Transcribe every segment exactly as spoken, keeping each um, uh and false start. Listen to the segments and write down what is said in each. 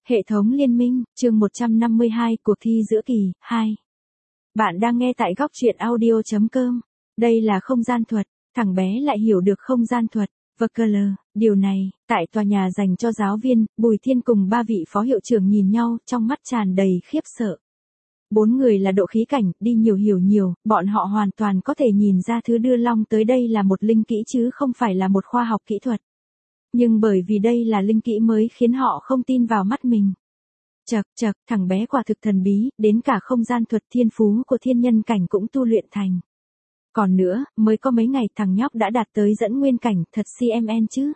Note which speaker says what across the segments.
Speaker 1: Hệ thống liên minh, chương một trăm năm mươi hai, cuộc thi giữa kỳ, hai. Bạn đang nghe tại góc truyện audio chấm com. Đây là không gian thuật, thằng bé lại hiểu được không gian thuật, vờ cờ lờ. Điều này, tại tòa nhà dành cho giáo viên, Bùi Thiên cùng ba vị phó hiệu trưởng nhìn nhau, trong mắt tràn đầy khiếp sợ. Bốn người là độ khí cảnh, đi nhiều hiểu nhiều, bọn họ hoàn toàn có thể nhìn ra thứ đưa Long tới đây là một linh kỹ chứ không phải là một khoa học kỹ thuật. Nhưng bởi vì đây là linh kỹ mới khiến họ không tin vào mắt mình. Chậc chậc, thằng bé quả thực thần bí, đến cả không gian thuật thiên phú của thiên nhân cảnh cũng tu luyện thành. Còn nữa, mới có mấy ngày thằng nhóc đã đạt tới dẫn nguyên cảnh, thật xê em en chứ.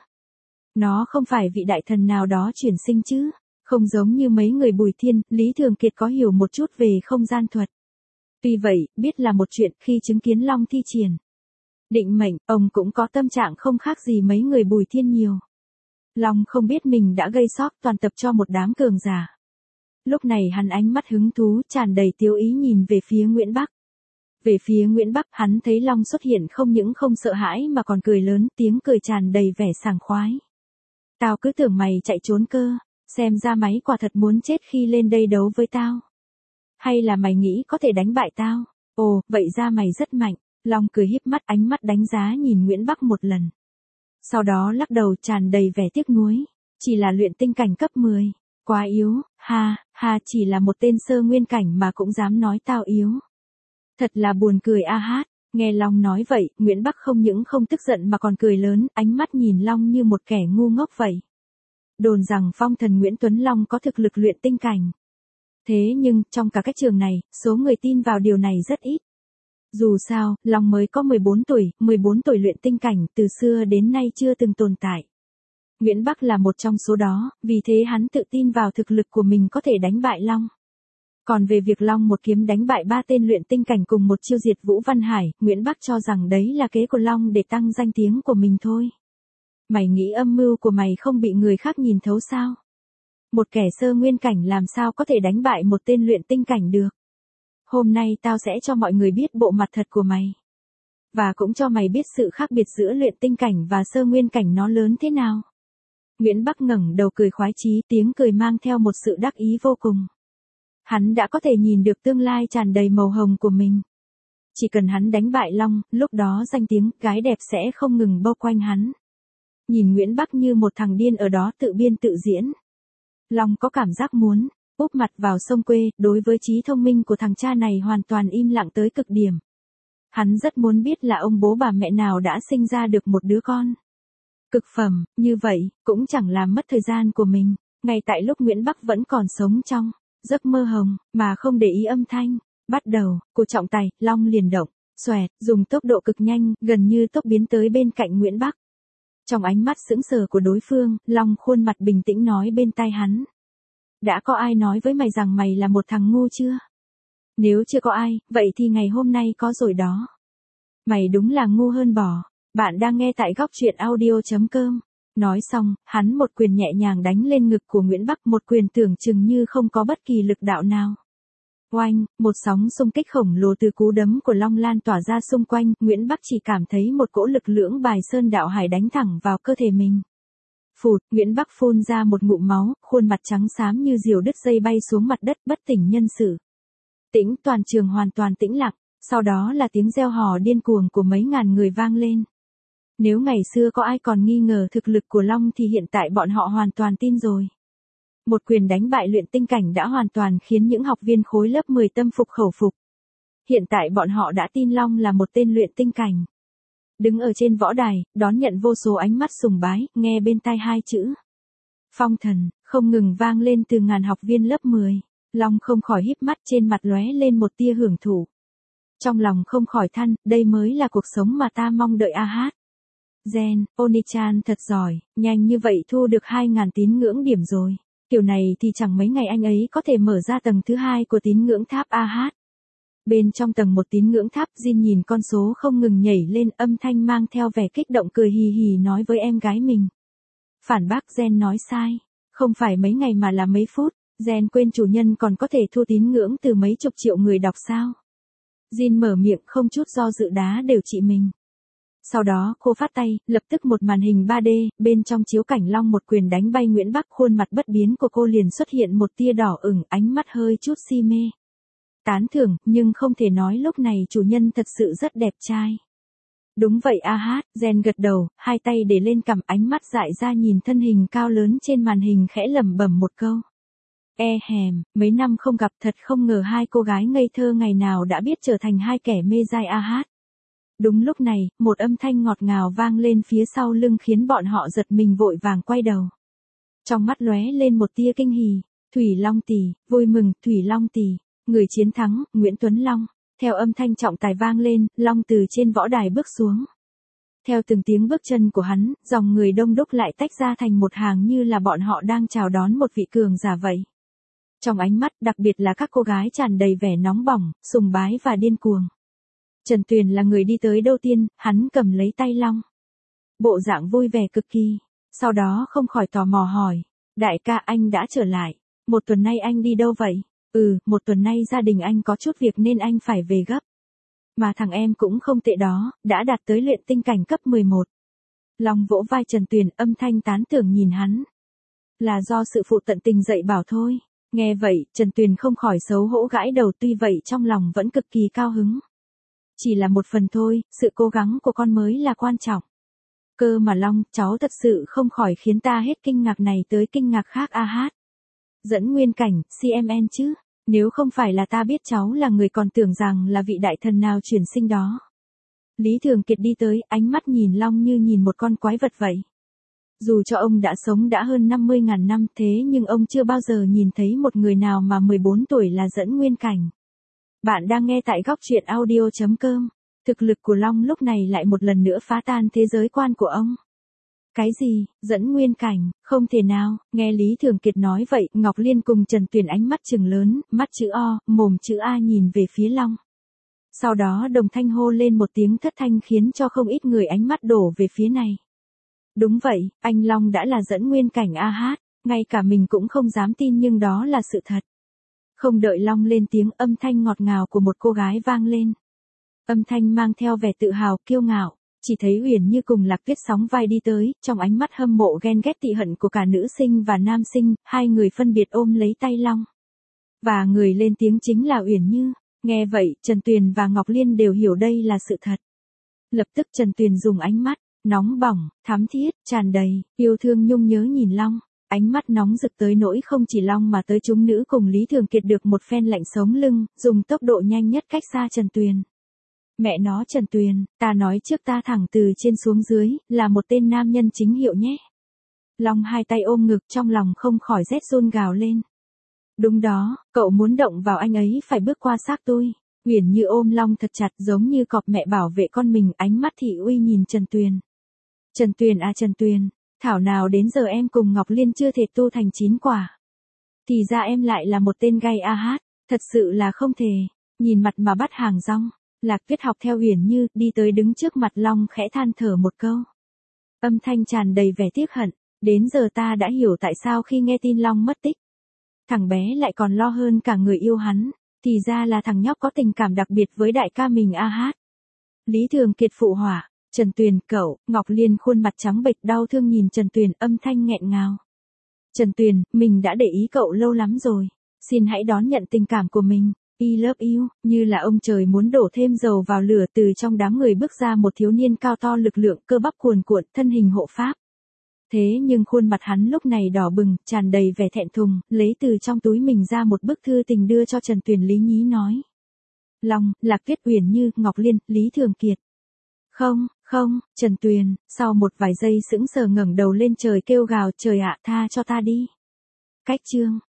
Speaker 1: Nó không phải vị đại thần nào đó chuyển sinh chứ. Không giống như mấy người Bùi Thiên, Lý Thường Kiệt có hiểu một chút về không gian thuật. Tuy vậy, biết là một chuyện khi chứng kiến Long thi triển. Định mệnh, ông cũng có tâm trạng không khác gì mấy người Bùi Thiên nhiều. Long không biết mình đã gây sốc toàn tập cho một đám cường giả. Lúc này hắn ánh mắt hứng thú tràn đầy tiêu ý nhìn về phía Nguyễn Bắc. Về phía Nguyễn Bắc, hắn thấy Long xuất hiện không những không sợ hãi mà còn cười lớn, tiếng cười tràn đầy vẻ sảng khoái. Tao cứ tưởng mày chạy trốn cơ, xem ra máy quả thật muốn chết khi lên đây đấu với tao. Hay là mày nghĩ có thể đánh bại tao? Ồ, vậy ra mày rất mạnh. Long cười híp mắt, ánh mắt đánh giá nhìn Nguyễn Bắc một lần. Sau đó lắc đầu tràn đầy vẻ tiếc nuối, chỉ là luyện tinh cảnh cấp mười, quá yếu, ha, ha, chỉ là một tên sơ nguyên cảnh mà cũng dám nói tao yếu. Thật là buồn cười a hát, nghe Long nói vậy, Nguyễn Bắc không những không tức giận mà còn cười lớn, ánh mắt nhìn Long như một kẻ ngu ngốc vậy. Đồn rằng phong thần Nguyễn Tuấn Long có thực lực luyện tinh cảnh. Thế nhưng, trong cả cái trường này, số người tin vào điều này rất ít. Dù sao, Long mới có mười bốn tuổi, mười bốn tuổi luyện tinh cảnh, từ xưa đến nay chưa từng tồn tại. Nguyễn Bắc là một trong số đó, vì thế hắn tự tin vào thực lực của mình có thể đánh bại Long. Còn về việc Long một kiếm đánh bại ba tên luyện tinh cảnh cùng một chiêu diệt Vũ Văn Hải, Nguyễn Bắc cho rằng đấy là kế của Long để tăng danh tiếng của mình thôi. Mày nghĩ âm mưu của mày không bị người khác nhìn thấu sao? Một kẻ sơ nguyên cảnh làm sao có thể đánh bại một tên luyện tinh cảnh được? Hôm nay tao sẽ cho mọi người biết bộ mặt thật của mày. Và cũng cho mày biết sự khác biệt giữa luyện tinh cảnh và sơ nguyên cảnh nó lớn thế nào. Nguyễn Bắc ngẩng đầu cười khoái chí, tiếng cười mang theo một sự đắc ý vô cùng. Hắn đã có thể nhìn được tương lai tràn đầy màu hồng của mình. Chỉ cần hắn đánh bại Long, lúc đó danh tiếng gái đẹp sẽ không ngừng bao quanh hắn. Nhìn Nguyễn Bắc như một thằng điên ở đó tự biên tự diễn. Long có cảm giác muốn úp mặt vào sông quê, đối với trí thông minh của thằng cha này hoàn toàn im lặng tới cực điểm. Hắn rất muốn biết là ông bố bà mẹ nào đã sinh ra được một đứa con cực phẩm, như vậy, cũng chẳng làm mất thời gian của mình, ngay tại lúc Nguyễn Bắc vẫn còn sống trong giấc mơ hồng, mà không để ý âm thanh. Bắt đầu, của trọng tài, Long liền động, xoẹt, dùng tốc độ cực nhanh, gần như tốc biến tới bên cạnh Nguyễn Bắc. Trong ánh mắt sững sờ của đối phương, Long khuôn mặt bình tĩnh nói bên tai hắn. Đã có ai nói với mày rằng mày là một thằng ngu chưa? Nếu chưa có ai, vậy thì ngày hôm nay có rồi đó. Mày đúng là ngu hơn bò. Bạn đang nghe tại góc truyện audio chấm com. Nói xong, hắn một quyền nhẹ nhàng đánh lên ngực của Nguyễn Bắc, một quyền tưởng chừng như không có bất kỳ lực đạo nào. Oanh, một sóng xung kích khổng lồ từ cú đấm của Long lan tỏa ra xung quanh, Nguyễn Bắc chỉ cảm thấy một cỗ lực lưỡng bài sơn đạo hải đánh thẳng vào cơ thể mình. Phụt, Nguyễn Bắc phun ra một ngụm máu, khuôn mặt trắng xám như diều đứt dây bay xuống mặt đất, bất tỉnh nhân sự. Tĩnh, toàn trường hoàn toàn tĩnh lặng, sau đó là tiếng reo hò điên cuồng của mấy ngàn người vang lên. Nếu ngày xưa có ai còn nghi ngờ thực lực của Long thì hiện tại bọn họ hoàn toàn tin rồi. Một quyền đánh bại luyện tinh cảnh đã hoàn toàn khiến những học viên khối lớp mười tâm phục khẩu phục. Hiện tại bọn họ đã tin Long là một tên luyện tinh cảnh. Đứng ở trên võ đài, đón nhận vô số ánh mắt sùng bái, nghe bên tai hai chữ phong thần, không ngừng vang lên từ ngàn học viên lớp mười. Long không khỏi híp mắt, trên mặt lóe lên một tia hưởng thụ. Trong lòng không khỏi than, đây mới là cuộc sống mà ta mong đợi a hát. Gen, Onichan thật giỏi, nhanh như vậy thu được hai ngàn tín ngưỡng điểm rồi. Kiểu này thì chẳng mấy ngày anh ấy có thể mở ra tầng thứ hai của tín ngưỡng tháp a hát. Bên trong tầng một tín ngưỡng tháp, Jin nhìn con số không ngừng nhảy lên, âm thanh mang theo vẻ kích động cười hì hì nói với em gái mình. Phản bác Gen nói sai, không phải mấy ngày mà là mấy phút, Gen quên chủ nhân còn có thể thu tín ngưỡng từ mấy chục triệu người đọc sao. Jin mở miệng không chút do dự đá đều chị mình. Sau đó cô phát tay, lập tức một màn hình ba D, bên trong chiếu cảnh Long một quyền đánh bay Nguyễn Bắc, khuôn mặt bất biến của cô liền xuất hiện một tia đỏ ửng, ánh mắt hơi chút si mê. Tán thưởng, nhưng không thể nói lúc này chủ nhân thật sự rất đẹp trai. Đúng vậy a hát, Gen gật đầu, hai tay để lên cằm, ánh mắt dại ra nhìn thân hình cao lớn trên màn hình khẽ lẩm bẩm một câu. E hèm, mấy năm không gặp thật không ngờ hai cô gái ngây thơ ngày nào đã biết trở thành hai kẻ mê dai a hát. Đúng lúc này, một âm thanh ngọt ngào vang lên phía sau lưng khiến bọn họ giật mình vội vàng quay đầu. Trong mắt lóe lên một tia kinh hỉ, Thủy Long tỷ, vui mừng, Thủy Long tỷ, người chiến thắng, Nguyễn Tuấn Long. Theo âm thanh trọng tài vang lên, Long từ trên võ đài bước xuống. Theo từng tiếng bước chân của hắn, dòng người đông đúc lại tách ra thành một hàng như là bọn họ đang chào đón một vị cường giả vậy. Trong ánh mắt, đặc biệt là các cô gái tràn đầy vẻ nóng bỏng, sùng bái và điên cuồng. Trần Tuyền là người đi tới đầu tiên, hắn cầm lấy tay Long. Bộ dạng vui vẻ cực kỳ, sau đó không khỏi tò mò hỏi, đại ca anh đã trở lại, một tuần nay anh đi đâu vậy? Ừ, một tuần nay gia đình anh có chút việc nên anh phải về gấp. Mà thằng em cũng không tệ đó, đã đạt tới luyện tinh cảnh cấp mười một. Long vỗ vai Trần Tuyền, âm thanh tán thưởng nhìn hắn. Là do sự phụ tận tình dạy bảo thôi. Nghe vậy, Trần Tuyền không khỏi xấu hổ gãi đầu, tuy vậy trong lòng vẫn cực kỳ cao hứng. Chỉ là một phần thôi, sự cố gắng của con mới là quan trọng. Cơ mà Long, cháu thật sự không khỏi khiến ta hết kinh ngạc này tới kinh ngạc khác a hát. Dẫn nguyên cảnh, xê em en chứ, nếu không phải là ta biết cháu là người còn tưởng rằng là vị đại thần nào chuyển sinh đó. Lý Thường Kiệt đi tới, ánh mắt nhìn Long như nhìn một con quái vật vậy. Dù cho ông đã sống đã hơn năm mươi ngàn năm thế nhưng ông chưa bao giờ nhìn thấy một người nào mà mười bốn tuổi là dẫn nguyên cảnh. Bạn đang nghe tại góc truyện audio chấm com. Thực lực của Long lúc này lại một lần nữa phá tan thế giới quan của ông. Cái gì, dẫn nguyên cảnh, không thể nào, nghe Lý Thường Kiệt nói vậy, Ngọc Liên cùng Trần Tuyền ánh mắt trừng lớn, mắt chữ O, mồm chữ A nhìn về phía Long. Sau đó đồng thanh hô lên một tiếng thất thanh khiến cho không ít người ánh mắt đổ về phía này. Đúng vậy, anh Long đã là dẫn nguyên cảnh a hát, ngay cả mình cũng không dám tin nhưng đó là sự thật. Không đợi Long lên tiếng, âm thanh ngọt ngào của một cô gái vang lên. Âm thanh mang theo vẻ tự hào, kiêu ngạo. Chỉ thấy Uyển Như cùng Lạc Tuyết sóng vai đi tới, trong ánh mắt hâm mộ ghen ghét tị hận của cả nữ sinh và nam sinh, hai người phân biệt ôm lấy tay Long. Và người lên tiếng chính là Uyển Như. Nghe vậy, Trần Tuyền và Ngọc Liên đều hiểu đây là sự thật. Lập tức Trần Tuyền dùng ánh mắt nóng bỏng, thắm thiết, tràn đầy yêu thương nhung nhớ nhìn Long. Ánh mắt nóng rực tới nỗi không chỉ Long mà tới chúng nữ cùng Lý Thường Kiệt được một phen lạnh sống lưng, dùng tốc độ nhanh nhất cách xa Trần Tuyền. Mẹ nó Trần Tuyền, ta nói trước ta thẳng từ trên xuống dưới, là một tên nam nhân chính hiệu nhé. Long hai tay ôm ngực trong lòng không khỏi rét run gào lên. Đúng đó, cậu muốn động vào anh ấy phải bước qua xác tôi. Uyển Như ôm Long thật chặt giống như cọp mẹ bảo vệ con mình, ánh mắt thị uy nhìn Trần Tuyền. Trần Tuyền à Trần Tuyền, thảo nào đến giờ em cùng Ngọc Liên chưa thể tu thành chín quả. Thì ra em lại là một tên gay a hát, thật sự là không thể, nhìn mặt mà bắt hàng rong. Lạc Tuyết học theo Uyển Như, đi tới đứng trước mặt Long khẽ than thở một câu. Âm thanh tràn đầy vẻ tiếc hận, đến giờ ta đã hiểu tại sao khi nghe tin Long mất tích. Thằng bé lại còn lo hơn cả người yêu hắn, thì ra là thằng nhóc có tình cảm đặc biệt với đại ca mình a hát. Lý Thường Kiệt phụ họa, Trần Tuyền, cậu, Ngọc Liên khuôn mặt trắng bệch đau thương nhìn Trần Tuyền, âm thanh nghẹn ngào. Trần Tuyền, mình đã để ý cậu lâu lắm rồi, xin hãy đón nhận tình cảm của mình. I love you, như là ông trời muốn đổ thêm dầu vào lửa, từ trong đám người bước ra một thiếu niên cao to lực lượng, cơ bắp cuồn cuộn, thân hình hộ pháp. Thế nhưng khuôn mặt hắn lúc này đỏ bừng, tràn đầy vẻ thẹn thùng, lấy từ trong túi mình ra một bức thư tình đưa cho Trần Tuyền. Lý nhí nói. Long, Lạc Tuyết, Uyển Như, Ngọc Liên, Lý Thường Kiệt. Không, không, Trần Tuyền, sau một vài giây sững sờ ngẩng đầu lên trời kêu gào, trời ạ, tha cho ta đi. Cách chương.